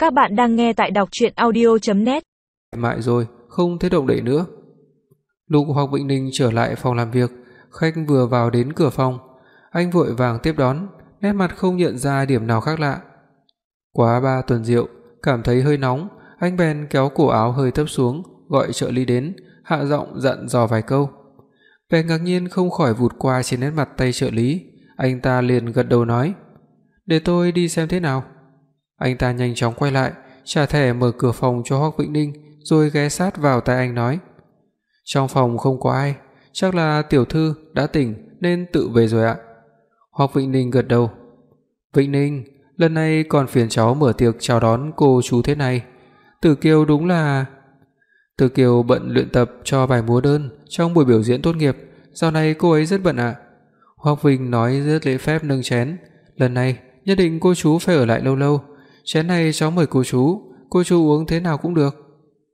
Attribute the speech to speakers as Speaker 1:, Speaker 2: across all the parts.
Speaker 1: Các bạn đang nghe tại đọc truyện audio.net.
Speaker 2: Mại rồi, không thấy động đậy nữa. Lúc Hoắc Vĩnh Ninh trở lại phòng làm việc, khách vừa vào đến cửa phòng, anh vội vàng tiếp đón, nét mặt không nhận ra điểm nào khác lạ. Quá 3 tuần rượu, cảm thấy hơi nóng, anh bèn kéo cổ áo hơi thấp xuống, gọi trợ lý đến, hạ giọng dặn dò vài câu. Vẻ ngạc nhiên không khỏi vụt qua trên nét mặt tay trợ lý, anh ta liền gật đầu nói: "Để tôi đi xem thế nào." Anh ta nhanh chóng quay lại, trả thẻ mở cửa phòng cho Hoắc Vĩnh Ninh, rồi ghé sát vào tai anh nói: "Trong phòng không có ai, chắc là tiểu thư đã tỉnh nên tự về rồi ạ." Hoắc Vĩnh Ninh gật đầu. "Vĩnh Ninh, lần này còn phiền cháu mở tiệc chào đón cô chú thế này. Tử Kiều đúng là..." "Tử Kiều bận luyện tập cho bài múa đơn trong buổi biểu diễn tốt nghiệp, dạo này cô ấy rất bận ạ." Hoắc Vinh nói rất lễ phép nâng chén, "Lần này nhất định cô chú phải ở lại lâu lâu, chén này cháu mời cô chú uống thế nào cũng được."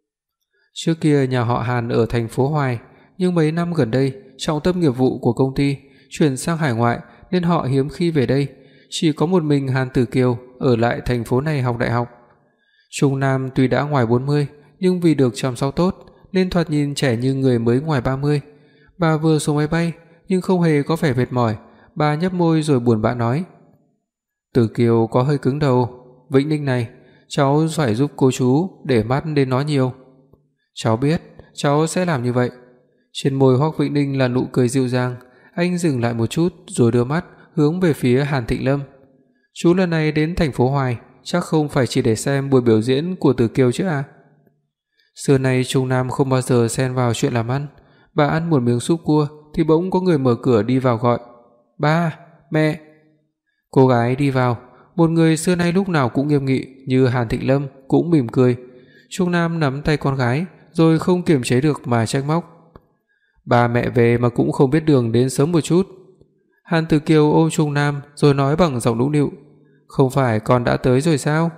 Speaker 2: Trước kia nhà họ Hàn ở thành phố Hoài, nhưng mấy năm gần đây trọng tâm nghiệp vụ của công ty chuyển sang hải ngoại nên họ hiếm khi về đây, chỉ có một mình Hàn Tử Kiều ở lại thành phố này học đại học. Trung Nam tuy đã ngoài 40, nhưng vì được chăm sóc tốt nên thoạt nhìn trẻ như người mới ngoài 30. Bà vừa xuống máy bay nhưng không hề có vẻ mệt mỏi, bà nhếch môi rồi buồn bã nói: "Tử Kiều có hơi cứng đầu, Vĩnh Ninh này, cháu phải giúp cô chú để mắt đến nó nhiều." "Cháu biết, cháu sẽ làm như vậy." Trên môi Hoắc Vĩnh Ninh là nụ cười dịu dàng, anh dừng lại một chút rồi đưa mắt hướng về phía Hàn Thịnh Lâm. "Chú lần này đến thành phố Hoài, chắc không phải chỉ để xem buổi biểu diễn của Tử Kiều chứ à?" Xưa nay Trung Nam không bao giờ xen vào chuyện làm ăn. Bà ăn một miếng súp cua thì bỗng có người mở cửa đi vào gọi: "Ba, mẹ." Cô gái đi vào, một người xưa nay lúc nào cũng nghiêm nghị như Hàn Thịnh Lâm cũng mỉm cười. Trung Nam nắm tay con gái rồi không kiềm chế được mà trách móc: "Ba mẹ về mà cũng không biết đường đến sớm một chút." Hàn Tử Kiều ôm Trung Nam rồi nói bằng giọng nũng nịu: "Không phải con đã tới rồi sao?"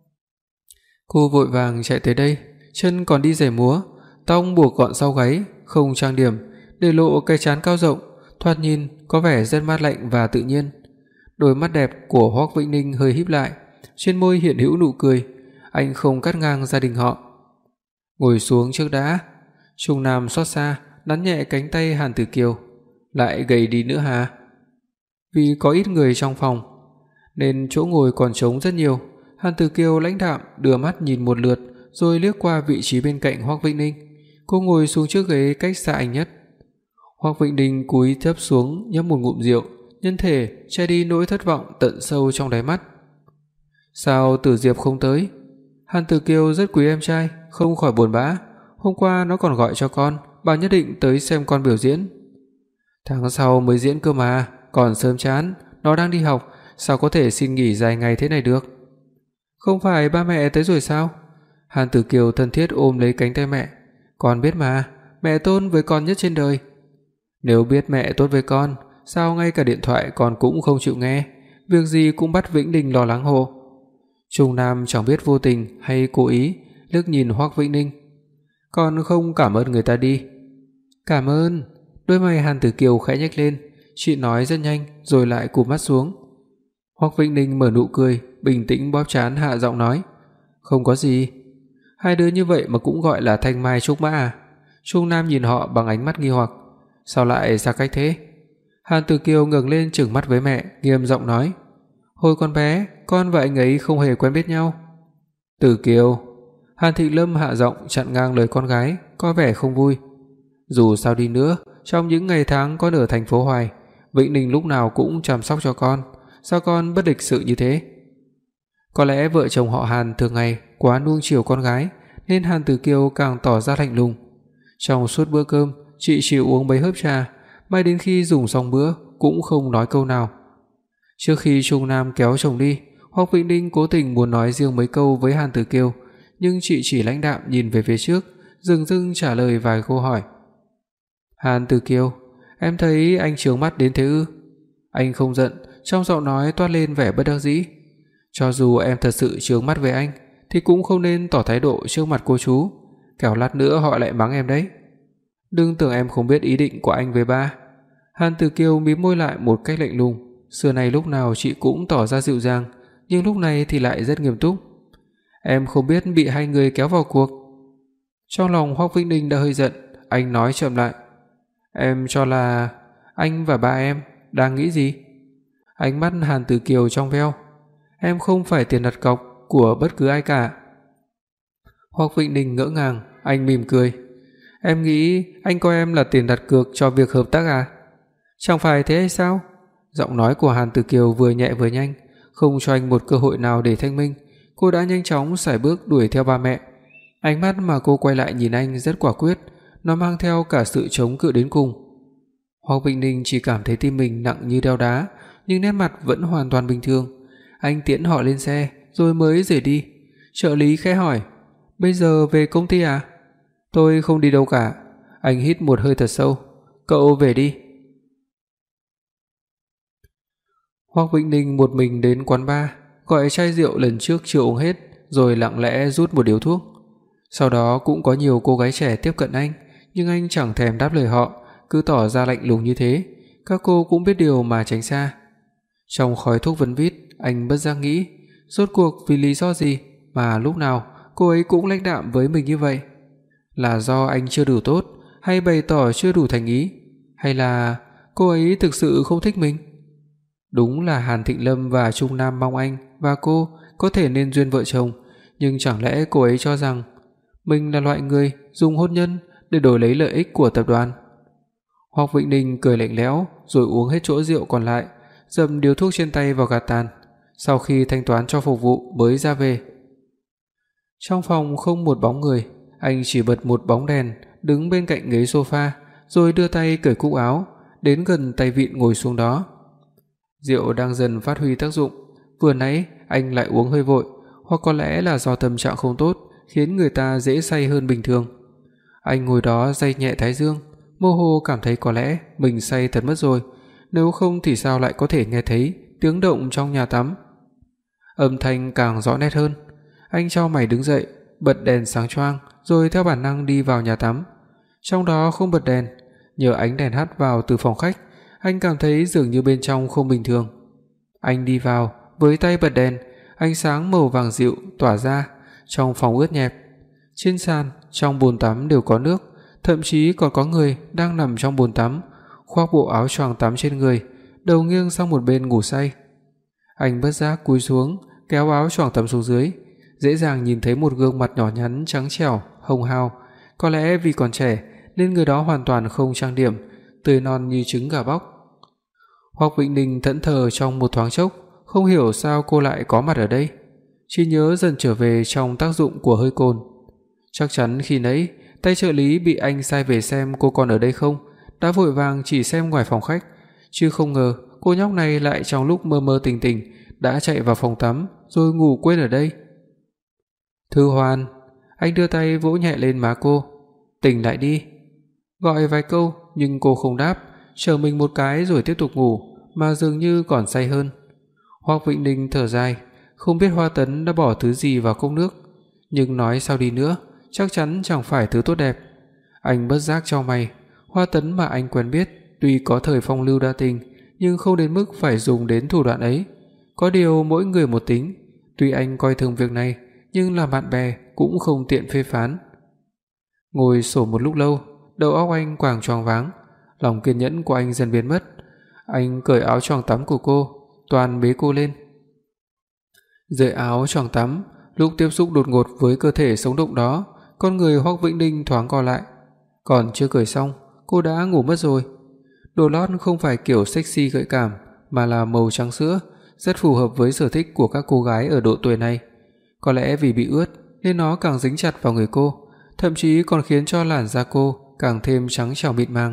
Speaker 2: Cô vội vàng chạy tới đây, chân còn đi giày múa, tóc buộc gọn sau gáy, không trang điểm, để lộ cái trán cao rộng, thoạt nhìn có vẻ rất mát lạnh và tự nhiên. Đôi mắt đẹp của Hoắc Vĩnh Ninh hơi híp lại, trên môi hiện hữu nụ cười, anh không cắt ngang gia đình họ. "Ngồi xuống trước đã." Trung Nam xót xa nắn nhẹ cánh tay Hàn Tử Kiều. "Lại gầy đi nữa hả?" Vì có ít người trong phòng nên chỗ ngồi còn trống rất nhiều. Hàn Tử Kiều lãnh đạm đưa mắt nhìn một lượt rồi liếc qua vị trí bên cạnh Hoắc Vĩnh Ninh. Cô ngồi xuống chiếc ghế cách xa anh nhất. Hoắc Vĩnh Ninh cúi thấp xuống nhấp một ngụm rượu, nhân thể che đi nỗi thất vọng tận sâu trong đáy mắt. "Sao Tử Diệp không tới?" Hàn Tử Kiều rất quý em trai, không khỏi buồn bã. "Hôm qua nó còn gọi cho con, bảo nhất định tới xem con biểu diễn." "Tháng sau mới diễn cơ mà, còn sớm chán, nó đang đi học, sao có thể xin nghỉ dài ngày thế này được." "Không phải ba mẹ tới rồi sao?" Hàn Tử Kiều thân thiết ôm lấy cánh tay mẹ. "Con biết mà, mẹ tốt với con nhất trên đời." "Nếu biết mẹ tốt với con, sao ngay cả điện thoại con cũng không chịu nghe, việc gì cũng bắt Vĩnh Ninh lo lắng hộ." Trung Nam chẳng biết vô tình hay cố ý liếc nhìn Hoắc Vĩnh Ninh. "Con không cảm ơn người ta đi." "Cảm ơn?" Đôi mày Hàn Tử Kiều khẽ nhếch lên, chị nói rất nhanh rồi lại cụp mắt xuống. Hoắc Vĩnh Ninh mở nụ cười, bình tĩnh bóp trán hạ giọng nói: "Không có gì." Hai đứa như vậy mà cũng gọi là thanh mai trúc mã à? Trung Nam nhìn họ bằng ánh mắt nghi hoặc. "Sao lại xa cách thế?" Hàn Tử Kiều ngẩng lên trừng mắt với mẹ, nghiêm giọng nói: "Hồi còn bé, con và anh ấy không hề quen biết nhau." "Tử Kiều." Hàn Thịnh Lâm hạ giọng chặn ngang lời con gái, có vẻ không vui. "Dù sao đi nữa, trong những ngày tháng con ở thành phố Hoài, Vĩnh Ninh lúc nào cũng chăm sóc cho con, sao con bất lịch sự như thế?" Có lẽ vợ chồng họ Hàn thường ngày quá nuông chiều con gái nên Hàn Tử Kiều càng tỏ ra lạnh lùng. Trong suốt bữa cơm, chị chỉ uống mấy hớp trà, mãi đến khi dùng xong bữa cũng không nói câu nào. Trước khi Trung Nam kéo chồng đi, Hoắc Vĩnh Ninh cố tình muốn nói riêng mấy câu với Hàn Tử Kiều, nhưng chị chỉ lãnh đạm nhìn về phía trước, dừng dưng trả lời vài câu hỏi. "Hàn Tử Kiều, em thấy anh chướng mắt đến thế ư?" Anh không giận, trong giọng nói toát lên vẻ bất đắc dĩ. "Cho dù em thật sự chướng mắt với anh thì cũng không nên tỏ thái độ trước mặt cô chú, kẻo lát nữa họ lại mắng em đấy. Đừng tưởng em không biết ý định của anh với ba." Hàn Tử Kiều mím môi lại một cách lạnh lùng, xưa nay lúc nào chị cũng tỏ ra dịu dàng, nhưng lúc này thì lại rất nghiêm túc. Em không biết bị hai người kéo vào cuộc." Trong lòng Hoắc Vĩnh Ninh đã hơi giận, anh nói chậm lại: "Em cho là anh và ba em đang nghĩ gì?" Ánh mắt Hàn Tử Kiều trong veo: "Em không phải tiền đặt cọc của bất cứ ai cả." Hoắc Vĩnh Ninh ngỡ ngàng, anh mỉm cười: "Em nghĩ anh coi em là tiền đặt cược cho việc hợp tác à? Chẳng phải thế hay sao?" Giọng nói của Hàn Tử Kiều vừa nhẹ vừa nhanh, không cho anh một cơ hội nào để thanh minh, cô đã nhanh chóng sải bước đuổi theo ba mẹ. Ánh mắt mà cô quay lại nhìn anh rất quả quyết, nó mang theo cả sự chống cự đến cùng. Hoắc Vĩnh Ninh chỉ cảm thấy tim mình nặng như đeo đá, nhưng nét mặt vẫn hoàn toàn bình thường. Anh tiễn họ lên xe rồi mới rời đi. Trợ lý khẽ hỏi: "Bây giờ về công ty à?" "Tôi không đi đâu cả." Anh hít một hơi thật sâu: "Cậu về đi." Hoắc Vĩnh Ninh một mình đến quán bar, gọi chai rượu lần trước chưa uống hết, rồi lặng lẽ rút một điếu thuốc. Sau đó cũng có nhiều cô gái trẻ tiếp cận anh, nhưng anh chẳng thèm đáp lời họ, cứ tỏ ra lạnh lùng như thế. Các cô cũng biết điều mà tránh xa. Trong khói thuốc vấn vít, anh bất giác nghĩ, rốt cuộc vì lý do gì mà lúc nào cô ấy cũng lãnh đạm với mình như vậy? Là do anh chưa đủ tốt, hay bày tỏ chưa đủ thành ý, hay là cô ấy thực sự không thích mình? Đúng là Hàn Thịnh Lâm và Trung Nam mong anh và cô có thể nên duyên vợ chồng, nhưng chẳng lẽ cô ấy cho rằng mình là loại người dùng hôn nhân để đổi lấy lợi ích của tập đoàn? Hoắc Vĩnh Ninh cười lạnh lẽo rồi uống hết chỗ rượu còn lại, dầm điếu thuốc trên tay vào gạt tàn, sau khi thanh toán cho phục vụ mới ra về. Trong phòng không một bóng người, anh chỉ bật một bóng đèn đứng bên cạnh ghế sofa, rồi đưa tay cởi cúc áo, đến gần tay vịn ngồi xuống đó. Rượu đang dần phát huy tác dụng, vừa nãy anh lại uống hơi vội, hoặc có lẽ là do tâm trạng không tốt, khiến người ta dễ say hơn bình thường. Anh ngồi đó day nhẹ thái dương, mơ hồ cảm thấy có lẽ mình say thật mất rồi, nếu không thì sao lại có thể nghe thấy tiếng động trong nhà tắm. Âm thanh càng rõ nét hơn. Anh chau mày đứng dậy, bật đèn sáng choang, rồi theo bản năng đi vào nhà tắm. Trong đó không bật đèn, nhờ ánh đèn hắt vào từ phòng khách, anh cảm thấy dường như bên trong không bình thường. Anh đi vào, với tay bật đèn, ánh sáng màu vàng dịu tỏa ra, trong phòng ướt nhẹp. Trên sàn, trong bồn tắm đều có nước, thậm chí còn có người đang nằm trong bồn tắm, khoác bộ áo choàng tắm trên người, đầu nghiêng sang một bên ngủ say. Anh bất giác cúi xuống, kéo áo choàng tắm xuống dưới, dễ dàng nhìn thấy một gương mặt nhỏ nhắn trắng trẻo, hồng hào, có lẽ vì còn trẻ nên người đó hoàn toàn không trang điểm, tươi non như trứng gà bóc. Hoắc Vĩnh Ninh thẫn thờ trong một thoáng chốc, không hiểu sao cô lại có mặt ở đây. Trí nhớ dần trở về trong tác dụng của hơi cồn. Chắc chắn khi nãy tay trợ lý bị anh sai về xem cô còn ở đây không, đã vội vàng chỉ xem ngoài phòng khách, chứ không ngờ cô nhóc này lại trong lúc mơ mơ tỉnh tỉnh đã chạy vào phòng tắm rồi ngủ quên ở đây. "Thư Hoan." Anh đưa tay vỗ nhẹ lên má cô. "Tỉnh lại đi." Gọi vài câu nhưng cô không đáp, chờ mình một cái rồi tiếp tục ngủ, mà dường như còn say hơn. Hoắc Vĩnh Ninh thở dài, không biết Hoa Tấn đã bỏ thứ gì vào cốc nước, nhưng nói sao đi nữa, chắc chắn chẳng phải thứ tốt đẹp. Anh bất giác chau mày, Hoa Tấn mà anh quen biết tuy có thời phong lưu đa tình, nhưng không đến mức phải dùng đến thủ đoạn ấy. Có điều mỗi người một tính, tuy anh coi thường việc này, nhưng là bạn bè cũng không tiện phê phán. Ngồi sổ một lúc lâu, đầu óc anh quàng choáng váng, lòng kiên nhẫn của anh dần biến mất. Anh cởi áo choàng tắm của cô, toàn bế cô lên. Dưới áo choàng tắm, lúc tiếp xúc đột ngột với cơ thể sống động đó, con người Hoắc Vĩnh Ninh thoáng co lại. Còn chưa cởi xong, cô đã ngủ mất rồi. Đồ lót không phải kiểu sexy gợi cảm, mà là màu trắng sữa, rất phù hợp với sở thích của các cô gái ở độ tuổi này. Có lẽ vì bị ướt nên nó càng dính chặt vào người cô, thậm chí còn khiến cho làn da cô càng thêm trắng trẻo mịn màng.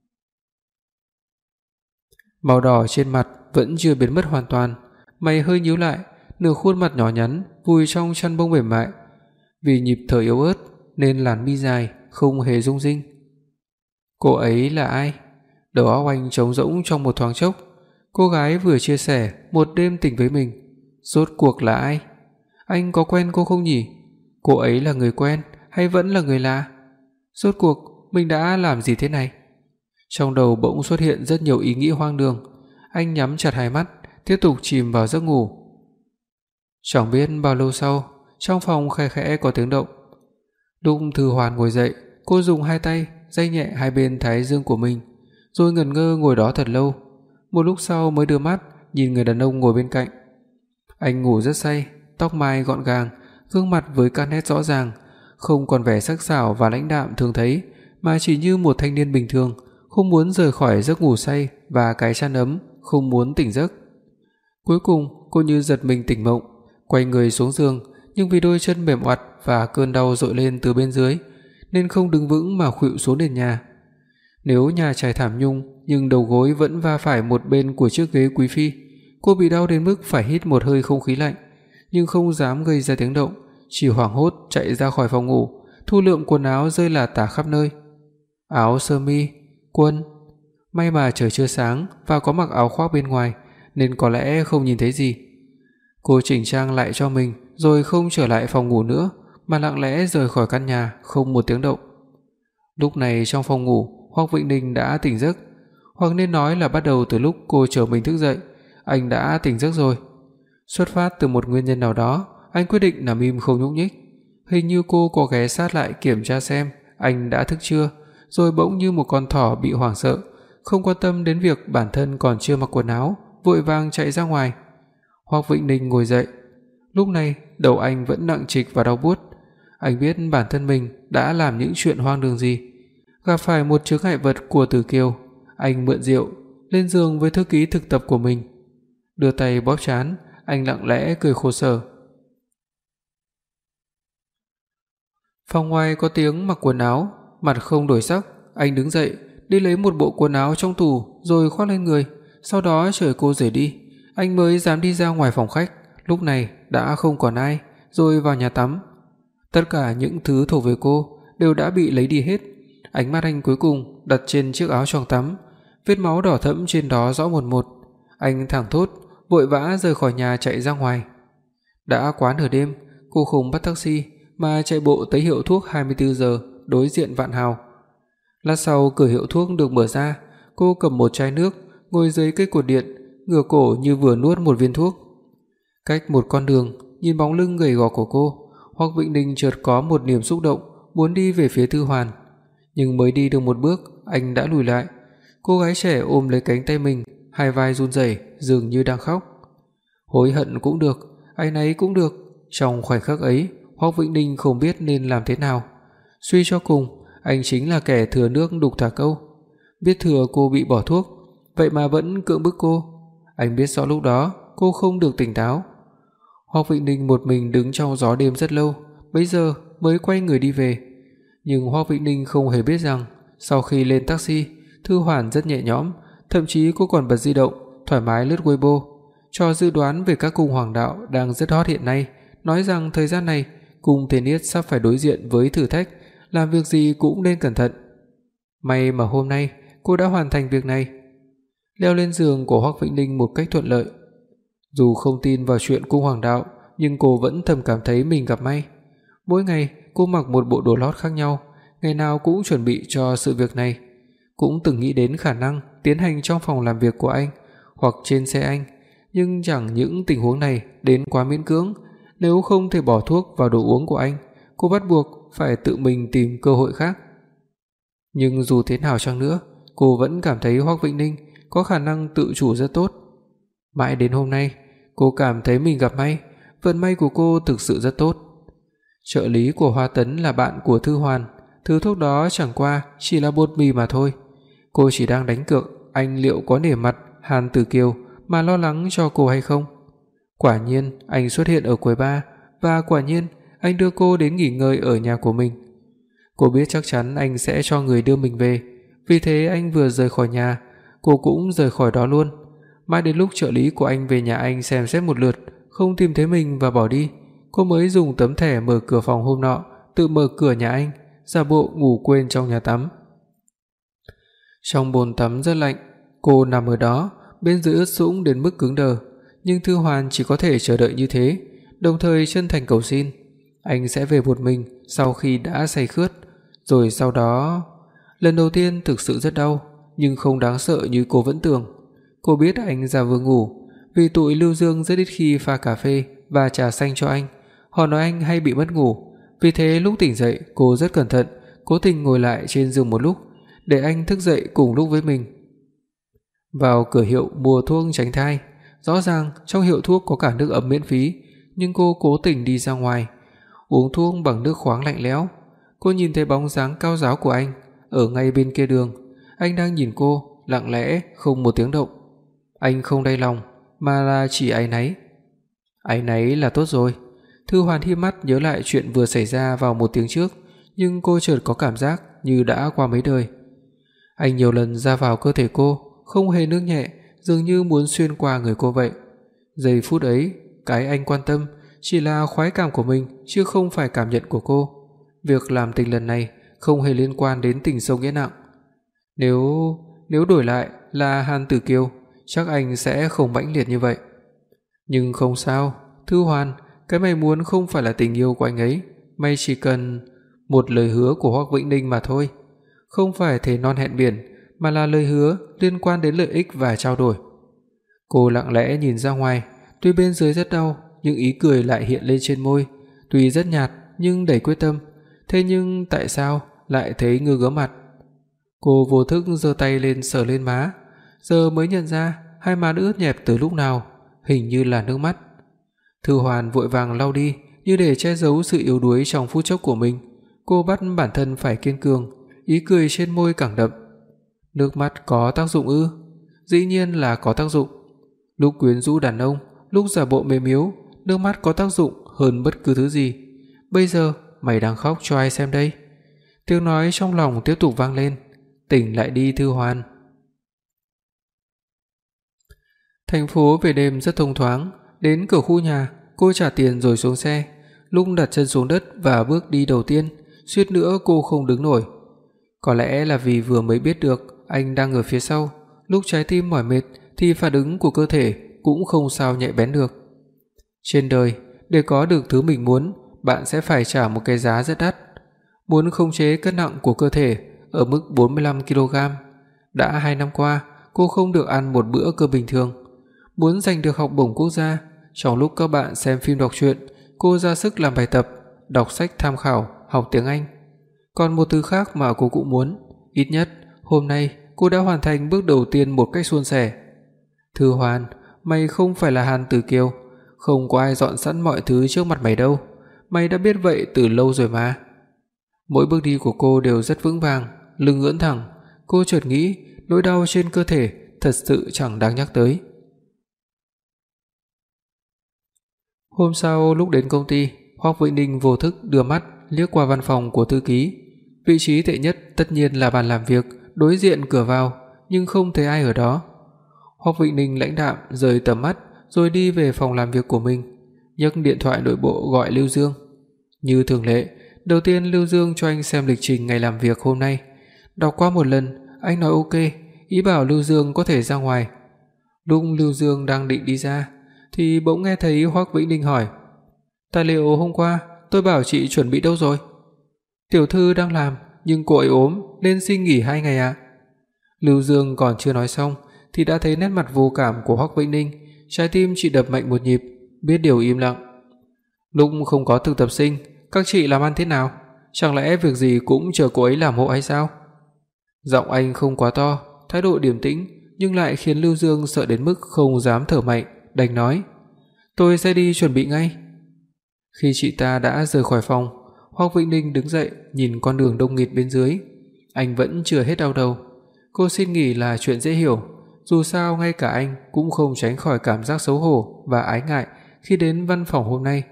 Speaker 2: Màu đỏ trên mặt vẫn chưa biến mất hoàn toàn, mày hơi nhíu lại, nửa khuôn mặt nhỏ nhắn vùi trong chăn bông mềm mại. Vì nhịp thở yếu ớt nên làn mi dài không hề rung rinh. Cô ấy là ai? Đầu óc anh trống rỗng trong một thoáng chốc. Cô gái vừa chia sẻ một đêm tình với mình, rốt cuộc là ai? Anh có quen cô không nhỉ? Cô ấy là người quen hay vẫn là người lạ? Rốt cuộc mình đã làm gì thế này? Trong đầu bỗng xuất hiện rất nhiều ý nghĩ hoang đường. Anh nhắm chặt hai mắt, tiếp tục chìm vào giấc ngủ. Chẳng biết bao lâu sau, trong phòng khẽ khẽ có tiếng động. Lúc Thư Hoàn ngồi dậy, cô dùng hai tay day nhẹ hai bên thái dương của mình, rồi ngẩn ngơ ngồi đó thật lâu. Một lúc sau mới đưa mắt nhìn người đàn ông ngồi bên cạnh. Anh ngủ rất say, tóc mai gọn gàng, gương mặt với các nét rõ ràng, không còn vẻ sắc sảo và lãnh đạm thường thấy, mà chỉ như một thanh niên bình thường, không muốn rời khỏi giấc ngủ say và cái chăn ấm, không muốn tỉnh giấc. Cuối cùng, cô như giật mình tỉnh mộng, quay người xuống giường, nhưng vì đôi chân mềm oặt và cơn đau dội lên từ bên dưới, nên không đứng vững mà khuỵu xuống nền nhà. Nếu nhà trải thảm nhung, nhưng đầu gối vẫn va phải một bên của chiếc ghế quý phi, cô bị đau đến mức phải hít một hơi không khí lạnh, nhưng không dám gây ra tiếng động, chỉ hoảng hốt chạy ra khỏi phòng ngủ, thu lượm quần áo rơi lả tả khắp nơi. Áo sơ mi, quần. May mà trời chưa sáng và có mặc áo khoác bên ngoài, nên có lẽ không nhìn thấy gì. Cô chỉnh trang lại cho mình, rồi không trở lại phòng ngủ nữa, mà lặng lẽ rời khỏi căn nhà không một tiếng động. Lúc này trong phòng ngủ, Hoắc Vĩnh Ninh đã tỉnh giấc, hoặc nên nói là bắt đầu từ lúc cô trở mình thức dậy, anh đã tỉnh giấc rồi. Xuất phát từ một nguyên nhân nào đó, anh quyết định nằm im không nhúc nhích. Hình như cô có ghé sát lại kiểm tra xem anh đã thức chưa, rồi bỗng như một con thỏ bị hoảng sợ, không quan tâm đến việc bản thân còn chưa mặc quần áo, vội vàng chạy ra ngoài. Hoắc Vĩnh Ninh ngồi dậy. Lúc này, đầu anh vẫn nặng trịch và đau buốt. Anh biết bản thân mình đã làm những chuyện hoang đường gì. Gặp phải một chướng ngại vật của Tử Kiều, anh mượn rượu, lên giường với thư ký thực tập của mình. Đưa tay bóp trán, anh lặng lẽ cười khổ sở. Phòng ngoài có tiếng mặc quần áo, mặt không đổi sắc, anh đứng dậy, đi lấy một bộ quần áo trong tủ rồi khoác lên người, sau đó chờ cô rời đi, anh mới dám đi ra ngoài phòng khách. Lúc này đã không còn ai, rồi vào nhà tắm. Tất cả những thứ thuộc về cô đều đã bị lấy đi hết. Ánh mắt anh cuối cùng đặt trên chiếc áo choàng tắm, vết máu đỏ thẫm trên đó rõ mồn một. Anh thảng thốt, vội vã rời khỏi nhà chạy ra ngoài. Đã quá nửa đêm, cô không bắt taxi mà chạy bộ tới hiệu thuốc 24 giờ đối diện Vạn Hào. Lát sau cửa hiệu thuốc được mở ra, cô cầm một chai nước, ngồi dưới cây cột điện, ngửa cổ như vừa nuốt một viên thuốc. Cách một con đường, nhìn bóng lưng gầy gò của cô, Hoắc Vĩnh Ninh chợt có một niềm xúc động, muốn đi về phía Thư Hoàn, nhưng mới đi được một bước, anh đã lùi lại. Cô gái trẻ ôm lấy cánh tay mình, hai vai run rẩy, dường như đang khóc. Hối hận cũng được, áy náy cũng được, trong khoảnh khắc ấy, Hoắc Vĩnh Ninh không biết nên làm thế nào. Suy cho cùng, anh chính là kẻ thừa nước đục thả câu. Biết thừa cô bị bỏ thuốc, vậy mà vẫn cưỡng bức cô. Anh biết rõ lúc đó cô không được tỉnh táo. Hoắc Vĩnh Ninh một mình đứng trong gió đêm rất lâu, bấy giờ mới quay người đi về. Nhưng Hoắc Vĩnh Ninh không hề biết rằng, sau khi lên taxi, Thư Hoàn rất nhẹ nhõm, thậm chí cô còn bật di động, thoải mái lướt Weibo, cho dự đoán về các cung hoàng đạo đang rất hot hiện nay, nói rằng thời gian này cung Thiên Niết sắp phải đối diện với thử thách, làm việc gì cũng nên cẩn thận. May mà hôm nay cô đã hoàn thành việc này. Leo lên giường của Hoắc Vĩnh Ninh một cách thuận lợi. Dù không tin vào chuyện cung hoàng đạo, nhưng cô vẫn thầm cảm thấy mình gặp may. Mỗi ngày cô mặc một bộ đồ lót khác nhau, ngày nào cũng chuẩn bị cho sự việc này. Cũng từng nghĩ đến khả năng tiến hành trong phòng làm việc của anh hoặc trên xe anh, nhưng chẳng những tình huống này đến quá miễn cưỡng. Nếu không thể bỏ thuốc vào đồ uống của anh, cô bắt buộc phải tự mình tìm cơ hội khác. Nhưng dù thế nào chăng nữa, cô vẫn cảm thấy Hoắc Vĩnh Ninh có khả năng tự chủ rất tốt. Mãi đến hôm nay, cô cảm thấy mình gặp may, vận may của cô thực sự rất tốt. Trợ lý của Hoa Tấn là bạn của Thư Hoàn, thứ thuốc đó chẳng qua chỉ là bột mì mà thôi. Cô chỉ đang đánh cược anh liệu có nể mặt Hàn Tử Kiều mà lo lắng cho cô hay không. Quả nhiên anh xuất hiện ở quầy bar, và quả nhiên anh đưa cô đến nghỉ ngơi ở nhà của mình. Cô biết chắc chắn anh sẽ cho người đưa mình về, vì thế anh vừa rời khỏi nhà, cô cũng rời khỏi đó luôn. Mãi đến lúc trợ lý của anh về nhà anh xem xét một lượt, không tìm thấy mình và bỏ đi, cô mới dùng tấm thẻ mở cửa phòng hôm nọ, tự mở cửa nhà anh, giả bộ ngủ quên trong nhà tắm. Trong bồn tắm rất lạnh, cô nằm ở đó, bên dưới ướt sũng đến mức cứng đờ, nhưng Thư Hoàn chỉ có thể chờ đợi như thế, đồng thời chân thành cầu xin anh sẽ về một mình sau khi đã say khướt. Rồi sau đó, lần đầu tiên thực sự rất đau, nhưng không đáng sợ như cô vẫn tưởng. Cô biết anh giả vờ ngủ, vì tụi Lưu Dương rất ít khi pha cà phê và trà xanh cho anh, Họ nói anh hay bị mất ngủ, vì thế lúc tỉnh dậy cô rất cẩn thận, cố tình ngồi lại trên giường một lúc để anh thức dậy cùng lúc với mình. Vào cửa hiệu mua thuốc tránh thai, rõ ràng trong hiệu thuốc có cả nước ấm miễn phí, nhưng cô cố tình đi ra ngoài uống thuốc bằng nước khoáng lạnh lẽo. Cô nhìn thấy bóng dáng cao ráo của anh ở ngay bên kia đường, anh đang nhìn cô lặng lẽ không một tiếng động. Anh không đau lòng mà là chỉ áy náy. Áy náy là tốt rồi. Thư Hoàn híp mắt nhớ lại chuyện vừa xảy ra vào 1 tiếng trước, nhưng cô chợt có cảm giác như đã qua mấy đời. Anh nhiều lần ra vào cơ thể cô, không hề nương nhẹ, dường như muốn xuyên qua người cô vậy. Giây phút ấy, cái anh quan tâm chỉ là khoái cảm của mình chứ không phải cảm nhận của cô. Việc làm tình lần này không hề liên quan đến tình sâu nghĩa nặng. Nếu đổi lại là Hàn Tử Kiều, chắc anh sẽ không mãnh liệt như vậy. Nhưng không sao, Thư Hoàn, cái mày muốn không phải là tình yêu của anh ấy, mày chỉ cần một lời hứa của Hoắc Vĩnh Ninh mà thôi. Không phải thề non hẹn biển, mà là lời hứa liên quan đến lợi ích và trao đổi. Cô lặng lẽ nhìn ra ngoài, tuy bên dưới rất đau, nhưng ý cười lại hiện lên trên môi, tuy rất nhạt nhưng đầy quyết tâm. Thế nhưng tại sao lại thấy ngứa ngứa mặt? Cô vô thức giơ tay lên sờ lên má, giờ mới nhận ra hai má ướt nhẹp từ lúc nào, hình như là nước mắt. Thư Hoàn vội vàng lau đi, như để che giấu sự yếu đuối trong phút chốc của mình. Cô bắt bản thân phải kiên cường, ý cười trên môi càng đậm. Nước mắt có tác dụng ư? Dĩ nhiên là có tác dụng. Lúc quyến rũ đàn ông, lúc giả bộ mềm yếu, nước mắt có tác dụng hơn bất cứ thứ gì. Bây giờ mày đang khóc cho ai xem đây? Tiếng nói trong lòng tiếp tục vang lên. Tỉnh lại đi Thư Hoàn. Thành phố về đêm rất thông thoáng. Đến cửa khu nhà, cô trả tiền rồi xuống xe. Lúc đặt chân xuống đất và bước đi đầu tiên, suýt nữa cô không đứng nổi. Có lẽ là vì vừa mới biết được anh đang ở phía sau, lúc trái tim mỏi mệt thì phản ứng của cơ thể cũng không sao nhạy bén được. Trên đời, để có được thứ mình muốn, bạn sẽ phải trả một cái giá rất đắt. Muốn khống chế cân nặng của cơ thể ở mức 45 kg. Đã 2 năm qua, cô không được ăn một bữa cơm bình thường. Muốn giành được học bổng quốc gia, trong lúc các bạn xem phim đọc truyện, cô ra sức làm bài tập, đọc sách tham khảo, học tiếng Anh. Còn một thứ khác mà cô cũng muốn, ít nhất hôm nay cô đã hoàn thành bước đầu tiên một cách suôn sẻ. Thư Hoàn, mày không phải là Hàn Tử Kiều, không có ai dọn sẵn mọi thứ trước mặt mày đâu, mày đã biết vậy từ lâu rồi mà. Mỗi bước đi của cô đều rất vững vàng, lưng ưỡn thẳng. Cô chợt nghĩ, nỗi đau trên cơ thể thật sự chẳng đáng nhắc tới. Hôm sau lúc đến công ty, Hoắc Vĩnh Ninh vô thức đưa mắt liếc qua văn phòng của thư ký. Vị trí tệ nhất tất nhiên là bàn làm việc đối diện cửa vào, nhưng không thấy ai ở đó. Hoắc Vĩnh Ninh lãnh đạm rời tầm mắt rồi đi về phòng làm việc của mình, nhấc điện thoại nội bộ gọi Lưu Dương. Như thường lệ, đầu tiên Lưu Dương cho anh xem lịch trình ngày làm việc hôm nay. Đọc qua một lần, anh nói ok, ý bảo Lưu Dương có thể ra ngoài. Lúc Lưu Dương đang định đi ra thì bỗng nghe thấy Hoắc Vĩnh Ninh hỏi: "Tài liệu hôm qua tôi bảo chị chuẩn bị đâu rồi?" "Tiểu thư đang làm, nhưng cô ấy ốm nên xin nghỉ 2 ngày ạ." Lưu Dương còn chưa nói xong thì đã thấy nét mặt vô cảm của Hoắc Vĩnh Ninh, trái tim chị đập mạnh một nhịp, biết điều im lặng. "Lúc không có thực tập sinh, các chị làm ăn thế nào? Chẳng lẽ việc gì cũng chờ cô ấy làm hộ hay sao?" Giọng anh không quá to, thái độ điềm tĩnh nhưng lại khiến Lưu Dương sợ đến mức không dám thở mạnh, đành nói: "Tôi sẽ đi chuẩn bị ngay." Khi chị ta đã rời khỏi phòng, Hoắc Vĩnh Ninh đứng dậy nhìn con đường đông nghịt bên dưới. Anh vẫn chưa hết đau đầu. Cô xin nghỉ là chuyện dễ hiểu, dù sao ngay cả anh cũng không tránh khỏi cảm giác xấu hổ và ái ngại khi đến văn phòng hôm nay.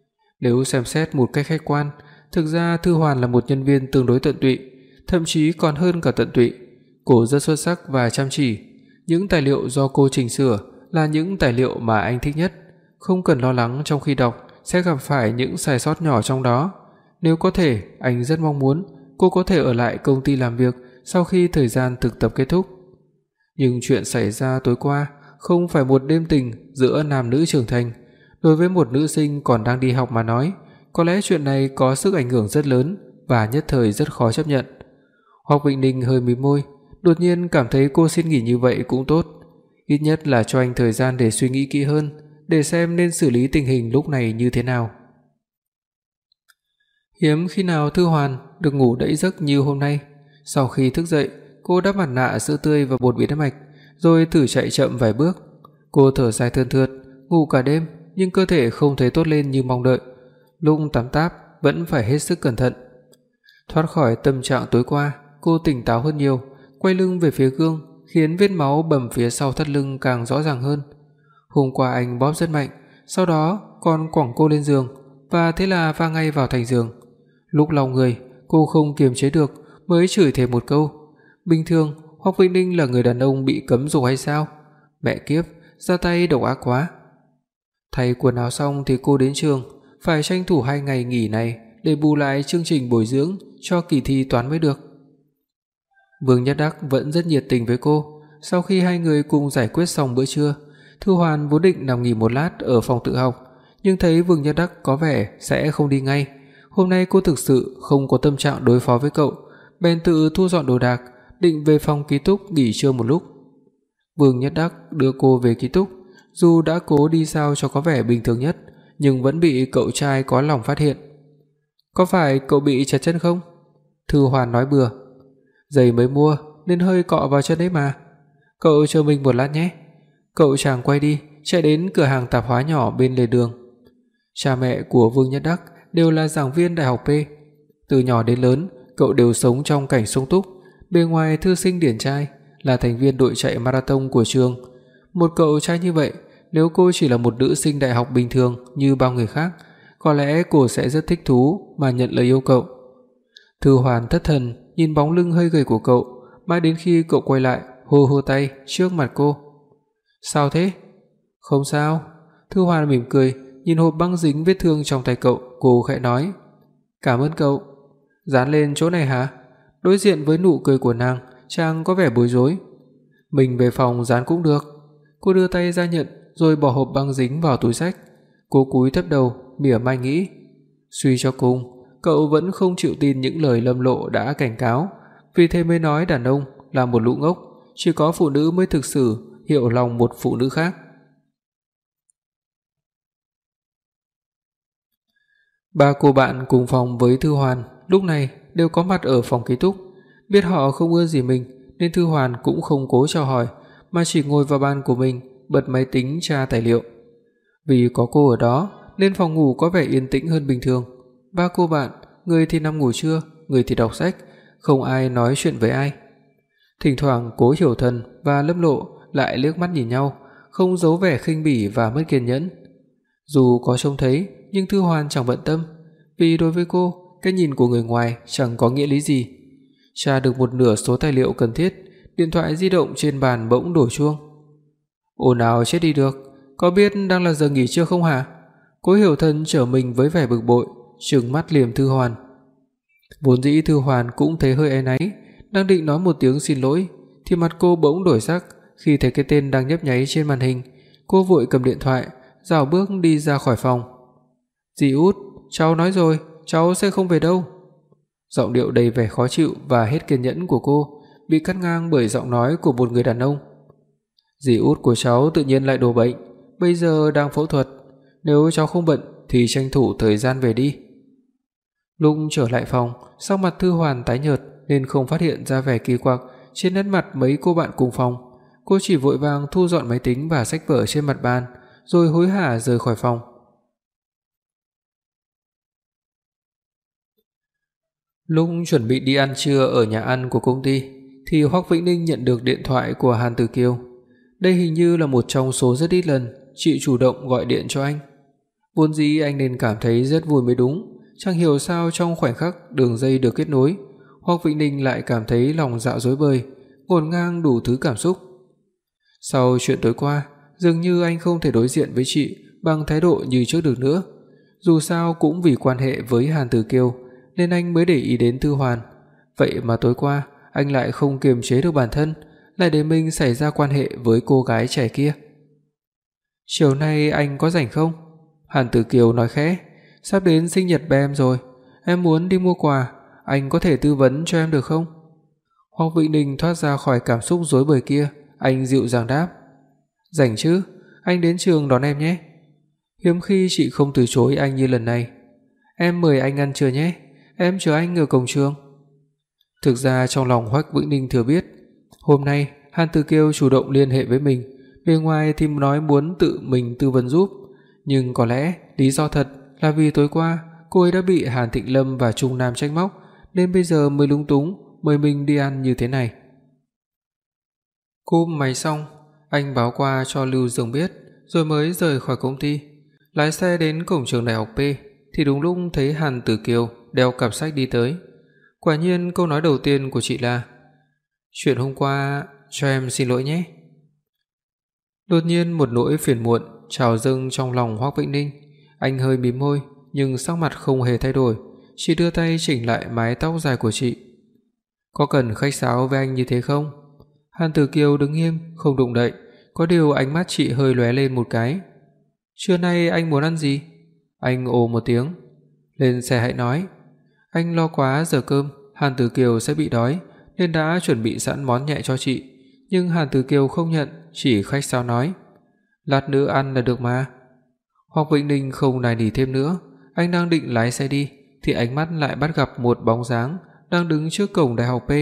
Speaker 2: Nếu xem xét một cách khách quan, thực ra Thư Hoàn là một nhân viên tương đối tận tụy, thậm chí còn hơn cả tận tụy. Cô rất xuất sắc và chăm chỉ. Những tài liệu do cô chỉnh sửa là những tài liệu mà anh thích nhất, không cần lo lắng trong khi đọc sẽ gặp phải những sai sót nhỏ trong đó. Nếu có thể, anh rất mong muốn cô có thể ở lại công ty làm việc sau khi thời gian thực tập kết thúc. Nhưng chuyện xảy ra tối qua không phải một đêm tình giữa nam nữ trưởng thành. Đối với một nữ sinh còn đang đi học mà nói, có lẽ chuyện này có sức ảnh hưởng rất lớn và nhất thời rất khó chấp nhận. Hoắc Vĩnh Ninh hơi mím môi, đột nhiên cảm thấy cô xin nghỉ như vậy cũng tốt, ít nhất là cho anh thời gian để suy nghĩ kỹ hơn, để xem nên xử lý tình hình lúc này như thế nào. Hiếm khi nào Thư Hoàn được ngủ đẫy giấc như hôm nay. Sau khi thức dậy, cô đắp mặt nạ sữa tươi và bột biến mạch, rồi thử chạy chậm vài bước. Cô thở dài thườn thượt, ngủ cả đêm nhưng cơ thể không thấy tốt lên như mong đợi. Lúc tắm táp vẫn phải hết sức cẩn thận. Thoát khỏi tâm trạng tối qua, cô tỉnh táo hơn nhiều, quay lưng về phía gương, khiến vết máu bầm phía sau thắt lưng càng rõ ràng hơn. Hôm qua anh bóp rất mạnh, sau đó còn quẳng cô lên giường và thế là va ngay vào thành giường. Lúc lau người, cô không kiềm chế được mới chửi thề một câu: "Bình thường Hoắc Vĩnh Ninh là người đàn ông bị cấm dục hay sao? Mẹ kiếp, ra tay độc ác quá." Thay quần áo xong thì cô đến trường, phải tranh thủ 2 ngày nghỉ này để bù lại chương trình bồi dưỡng cho kỳ thi toán mới được. Vương Nhất Đắc vẫn rất nhiệt tình với cô. Sau khi hai người cùng giải quyết xong bữa trưa, Thư Hoàn vốn định nằm nghỉ một lát ở phòng tự học, nhưng thấy Vương Nhất Đắc có vẻ sẽ không đi ngay. Hôm nay cô thực sự không có tâm trạng đối phó với cậu, bèn tự thu dọn đồ đạc, định về phòng ký túc nghỉ trưa một lúc. Vương Nhất Đắc đưa cô về ký túc, dù đã cố đi sao cho có vẻ bình thường nhất, nhưng vẫn bị cậu trai có lòng phát hiện. "Có phải cậu bị trật chân không?" Thư Hoàn nói bừa. "Giày mới mua nên hơi cọ vào chân đấy mà. Cậu chờ mình một lát nhé." Cậu chàng quay đi, chạy đến cửa hàng tạp hóa nhỏ bên lề đường. Cha mẹ của Vương Nhất Đắc đều là giảng viên đại học P. Từ nhỏ đến lớn, cậu đều sống trong cảnh sung túc, bề ngoài thư sinh điển trai, là thành viên đội chạy marathon của trường. Một cậu trai như vậy, nếu cô chỉ là một nữ sinh đại học bình thường như bao người khác, có lẽ cô sẽ rất thích thú mà nhận lời yêu cậu. Thư Hoàn thất thần nhìn bóng lưng hơi gầy của cậu, mãi đến khi cậu quay lại, hô hô tay trước mặt cô. "Sao thế?" "Không sao." Thư Hoàn mỉm cười, nhìn hộp băng dính vết thương trong tay cậu, cô khẽ nói: "Cảm ơn cậu." "Dán lên chỗ này hả?" Đối diện với nụ cười của nàng, chàng có vẻ bối rối. "Mình về phòng dán cũng được." Cô đưa tay ra nhận rồi bỏ hộp băng dính vào túi xách. Cô cúi thấp đầu, mỉa mai nghĩ, suy cho cùng, cậu vẫn không chịu tin những lời Lâm Lộ đã cảnh cáo, vì thế mới nói đàn ông là một lũ ngốc, chỉ có phụ nữ mới thực sự hiểu lòng một phụ nữ khác. Ba cô bạn cùng phòng với Thư Hoàn lúc này đều có mặt ở phòng ký túc. Biết họ không ưa gì mình nên Thư Hoàn cũng không cố chào hỏi, mà chỉ ngồi vào bàn của mình, bật máy tính tra tài liệu. Vì có cô ở đó nên phòng ngủ có vẻ yên tĩnh hơn bình thường. Ba cô bạn, người thì nằm ngủ trưa, người thì đọc sách, không ai nói chuyện với ai. Thỉnh thoảng Cố Hiểu Thần và Lâm Lộ lại liếc mắt nhìn nhau, không giấu vẻ khinh bỉ và mất kiên nhẫn. Dù có trông thấy, nhưng Thư Hoàn chẳng bận tâm, vì đối với cô, cái nhìn của người ngoài chẳng có nghĩa lý gì. Tra được một nửa số tài liệu cần thiết, điện thoại di động trên bàn bỗng đổ chuông. Ồn ào chết đi được, có biết đang là giờ nghỉ trưa không hả? Cố Hiểu Thần trở mình với vẻ bực bội, trừng mắt liếc Thư Hoàn. Vốn dĩ Thư Hoàn cũng thấy hơi áy náy, đang định nói một tiếng xin lỗi thì mặt cô bỗng đổi sắc khi thấy cái tên đang nhấp nháy trên màn hình. Cô vội cầm điện thoại, rảo bước đi ra khỏi phòng. "Dì Út, cháu nói rồi, cháu sẽ không về đâu." Giọng điệu đầy vẻ khó chịu và hết kiên nhẫn của cô bị cắt ngang bởi giọng nói của một người đàn ông. "Dì Út của cháu tự nhiên lại đổ bệnh, bây giờ đang phẫu thuật, nếu cháu không bận thì tranh thủ thời gian về đi." Lúc trở lại phòng, sắc mặt Thư Hoàn tái nhợt nên không phát hiện ra vẻ kỳ quặc trên nét mặt mấy cô bạn cùng phòng. Cô chỉ vội vàng thu dọn máy tính và sách vở trên mặt bàn, rồi hối hả rời khỏi phòng. Lúc chuẩn bị đi ăn trưa ở nhà ăn của công ty thì Hoắc Vĩnh Ninh nhận được điện thoại của Hàn Tử Kiều. Đây hình như là một trong số rất ít lần chị chủ động gọi điện cho anh. Vốn dĩ anh nên cảm thấy rất vui mới đúng, chẳng hiểu sao trong khoảnh khắc đường dây được kết nối, Hoắc Vĩnh Ninh lại cảm thấy lòng dạ rối bời, ngổn ngang đủ thứ cảm xúc. Sau chuyện tối qua, dường như anh không thể đối diện với chị bằng thái độ như trước được nữa. Dù sao cũng vì quan hệ với Hàn Tử Kiều nên anh mới để ý đến Thư Hoàn. Vậy mà tối qua, anh lại không kiềm chế được bản thân, lại để mình xảy ra quan hệ với cô gái trẻ kia. "Chiều nay anh có rảnh không?" Hàn Tử Kiều nói khẽ, "Sắp đến sinh nhật bé em rồi, em muốn đi mua quà, anh có thể tư vấn cho em được không?" Hoắc Vĩnh Ninh thoát ra khỏi cảm xúc rối bời kia, anh dịu dàng đáp, "Rảnh chứ, anh đến trường đón em nhé." Hiếm khi chị không từ chối anh như lần này. "Em mời anh ăn trưa nhé, em chờ anh ở cổng trường." Thực ra trong lòng Hoắc Vĩnh Ninh thừa biết, hôm nay Hàn Tử Kiều chủ động liên hệ với mình, bề ngoài thì nói muốn tự mình tư vấn giúp, nhưng có lẽ lý do thật là vì tối qua cô ấy đã bị Hàn Thịnh Lâm và Trung Nam trách móc, nên bây giờ mới lúng túng mời mình đi ăn như thế này. Cúp máy xong, anh báo qua cho Lưu Dương biết, rồi mới rời khỏi công ty. Lái xe đến cổng trường đại học P thì đúng lúc thấy Hàn Tử Kiều đeo cặp sách đi tới. Quả nhiên câu nói đầu tiên của chị là: "Chuyện hôm qua cho em xin lỗi nhé." Đột nhiên một nỗi phiền muộn trào dâng trong lòng Hoắc Vĩnh Ninh. Anh hơi mím môi nhưng sắc mặt không hề thay đổi, chỉ đưa tay chỉnh lại mái tóc dài của chị. "Có cần khách sáo với anh như thế không?" Hàn Tử Kiều đứng nghiêm không động đậy, có điều ánh mắt chị hơi lóe lên một cái. "Trưa nay anh muốn ăn gì?" Anh ồ một tiếng. "Lên xe hãy nói." Anh lo quá giờ cơm Hàn Tử Kiều sẽ bị đói nên đã chuẩn bị sẵn món nhẹ cho chị, nhưng Hàn Tử Kiều không nhận, chỉ khách sáo nói: "Lát nữa ăn là được mà." Hoắc Vĩnh Ninh không nài nỉ thêm nữa, anh đang định lái xe đi thì ánh mắt lại bắt gặp một bóng dáng đang đứng trước cổng đại học P.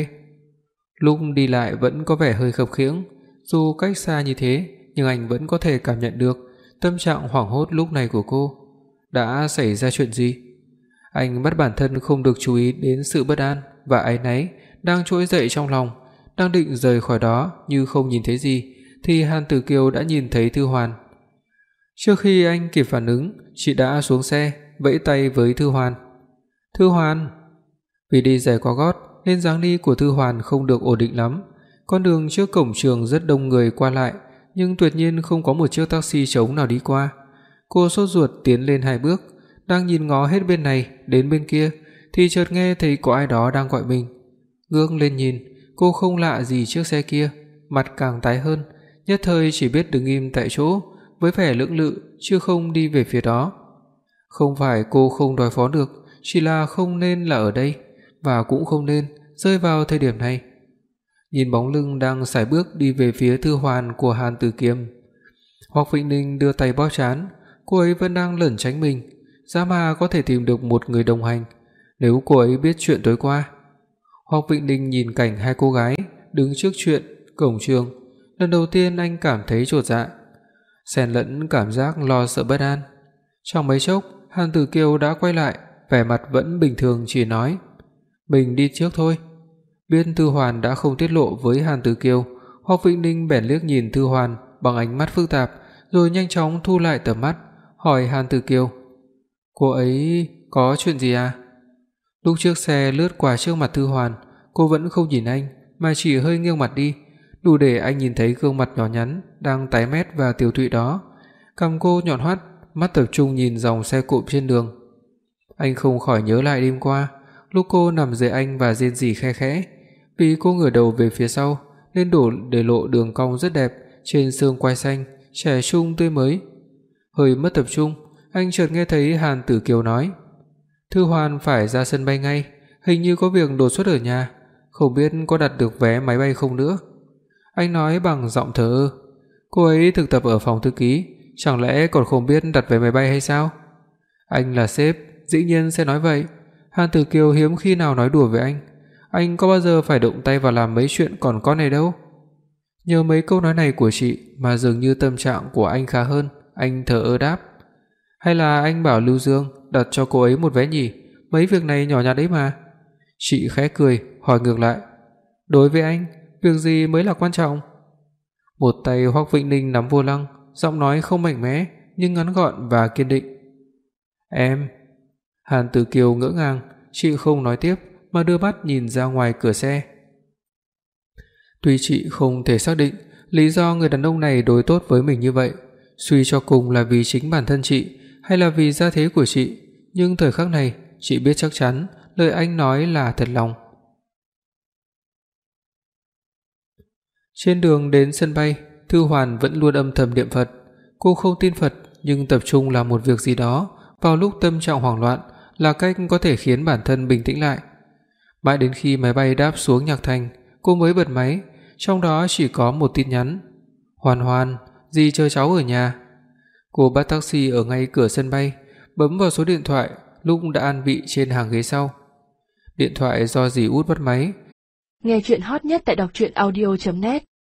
Speaker 2: Lúc đi lại vẫn có vẻ hơi khập khiễng, dù cách xa như thế nhưng anh vẫn có thể cảm nhận được tâm trạng hoảng hốt lúc này của cô. Đã xảy ra chuyện gì? Anh bắt bản thân không được chú ý đến sự bất an và áy náy đang trỗi dậy trong lòng, đang định rời khỏi đó như không nhìn thấy gì thì Hàn Tử Kiều đã nhìn thấy Thư Hoàn. Trước khi anh kịp phản ứng, chị đã xuống xe, vẫy tay với Thư Hoàn. "Thư Hoàn." Vì đi giày có gót nên dáng đi của Thư Hoàn không được ổn định lắm. Con đường trước cổng trường rất đông người qua lại, nhưng tuyệt nhiên không có một chiếc taxi trống nào đi qua. Cô sốt ruột tiến lên 2 bước, đang nhìn ngó hết bên này đến bên kia thì chợt nghe thấy có ai đó đang gọi mình. Ngước lên nhìn, cô không lạ gì chiếc xe kia, mặt càng tái hơn, nhất thời chỉ biết đứng im tại chỗ với vẻ lưỡng lự chứ không đi về phía đó. Không phải cô không đối phó được, chỉ là không nên là ở đây và cũng không nên rơi vào thời điểm này. Nhìn bóng lưng đang sải bước đi về phía Thư Hoàn của Hàn Tử Kiều, Hoắc Vĩnh Ninh đưa tay bóp trán, cô ấy vẫn đang lẩn tránh mình, giá mà có thể tìm được một người đồng hành nếu cô ấy biết chuyện tối qua. Hoắc Vĩnh Ninh nhìn cảnh hai cô gái đứng trước chuyện cổng trường, lần đầu tiên anh cảm thấy chột dạ, xen lẫn cảm giác lo sợ bất an. Trong mấy chốc, Hàn Tử Kiều đã quay lại, vẻ mặt vẫn bình thường chỉ nói: "Mình đi trước thôi." Biết Thư Hoàn đã không tiết lộ với Hàn Tử Kiều, Hoắc Vĩnh Ninh bèn liếc nhìn Thư Hoàn bằng ánh mắt phức tạp, rồi nhanh chóng thu lại tầm mắt, hỏi Hàn Tử Kiều: "Cô ấy có chuyện gì à?" Lúc chiếc xe lướt qua trước mặt Thư Hoàn, cô vẫn không nhìn anh mà chỉ hơi nghiêng mặt đi, đủ để anh nhìn thấy gương mặt nhỏ nhắn đang tái mét và tiều tụy đó. Cằm cô nhọn hoắt, mắt tập trung nhìn dòng xe cộ trên đường. Anh không khỏi nhớ lại đêm qua, lúc cô nằm dưới anh và rên rỉ khe khẽ, vì cô ngửa đầu về phía sau nên để lộ đường cong rất đẹp trên xương quai xanh, trẻ trung tươi mới. Hơi mất tập trung, anh chợt nghe thấy Hàn Tử Kiều nói: "Thư Hoàn phải ra sân bay ngay, hình như có việc đột xuất ở nhà, không biết có đặt được vé máy bay không nữa." Anh nói bằng giọng thờ ơ: "Cô ấy thực tập ở phòng thư ký, chẳng lẽ còn không biết đặt vé máy bay hay sao?" Anh là sếp, dĩ nhiên sẽ nói vậy. Hàn Tử Kiều hiếm khi nào nói đùa với anh có bao giờ phải động tay vào làm mấy chuyện còn con này đâu. Nhờ mấy câu nói này của chị mà dường như tâm trạng của anh khá hơn, anh thờ ơ đáp: "Hay là anh bảo Lưu Dương đặt cho cô ấy một vé nhỉ, mấy việc này nhỏ nhặt đấy mà." Chị khẽ cười, hỏi ngược lại: "Đối với anh, việc gì mới là quan trọng?" Một tay Hoắc Vĩnh Ninh nắm vô lăng, giọng nói không mạnh mẽ nhưng ngắn gọn và kiên định. "Em." Hàn Tử Kiều ngỡ ngàng, chị không nói tiếp mà đưa mắt nhìn ra ngoài cửa xe. Tuy chị không thể xác định lý do người đàn ông này đối tốt với mình như vậy, suy cho cùng là vì chính bản thân chị hay là vì gia thế của chị, nhưng thời khắc này chị biết chắc chắn lời anh nói là thật lòng. Trên đường đến sân bay, Thư Hoàn vẫn luôn âm thầm niệm Phật. Cô không tin Phật nhưng tập trung làm một việc gì đó vào lúc tâm trạng hoảng loạn là cách có thể khiến bản thân bình tĩnh lại. Mãi đến khi máy bay đáp xuống Nhạc Thành, cô mới bật máy, trong đó chỉ có một tin nhắn: "Hoàn Hoàn, dì chờ cháu ở nhà." Cô bắt taxi ở ngay cửa sân bay, bấm vào số điện thoại lúc đã an vị trên hàng ghế sau. Điện thoại do dì Út bắt máy.
Speaker 3: Nghe truyện hot nhất tại đọc truyện audio.net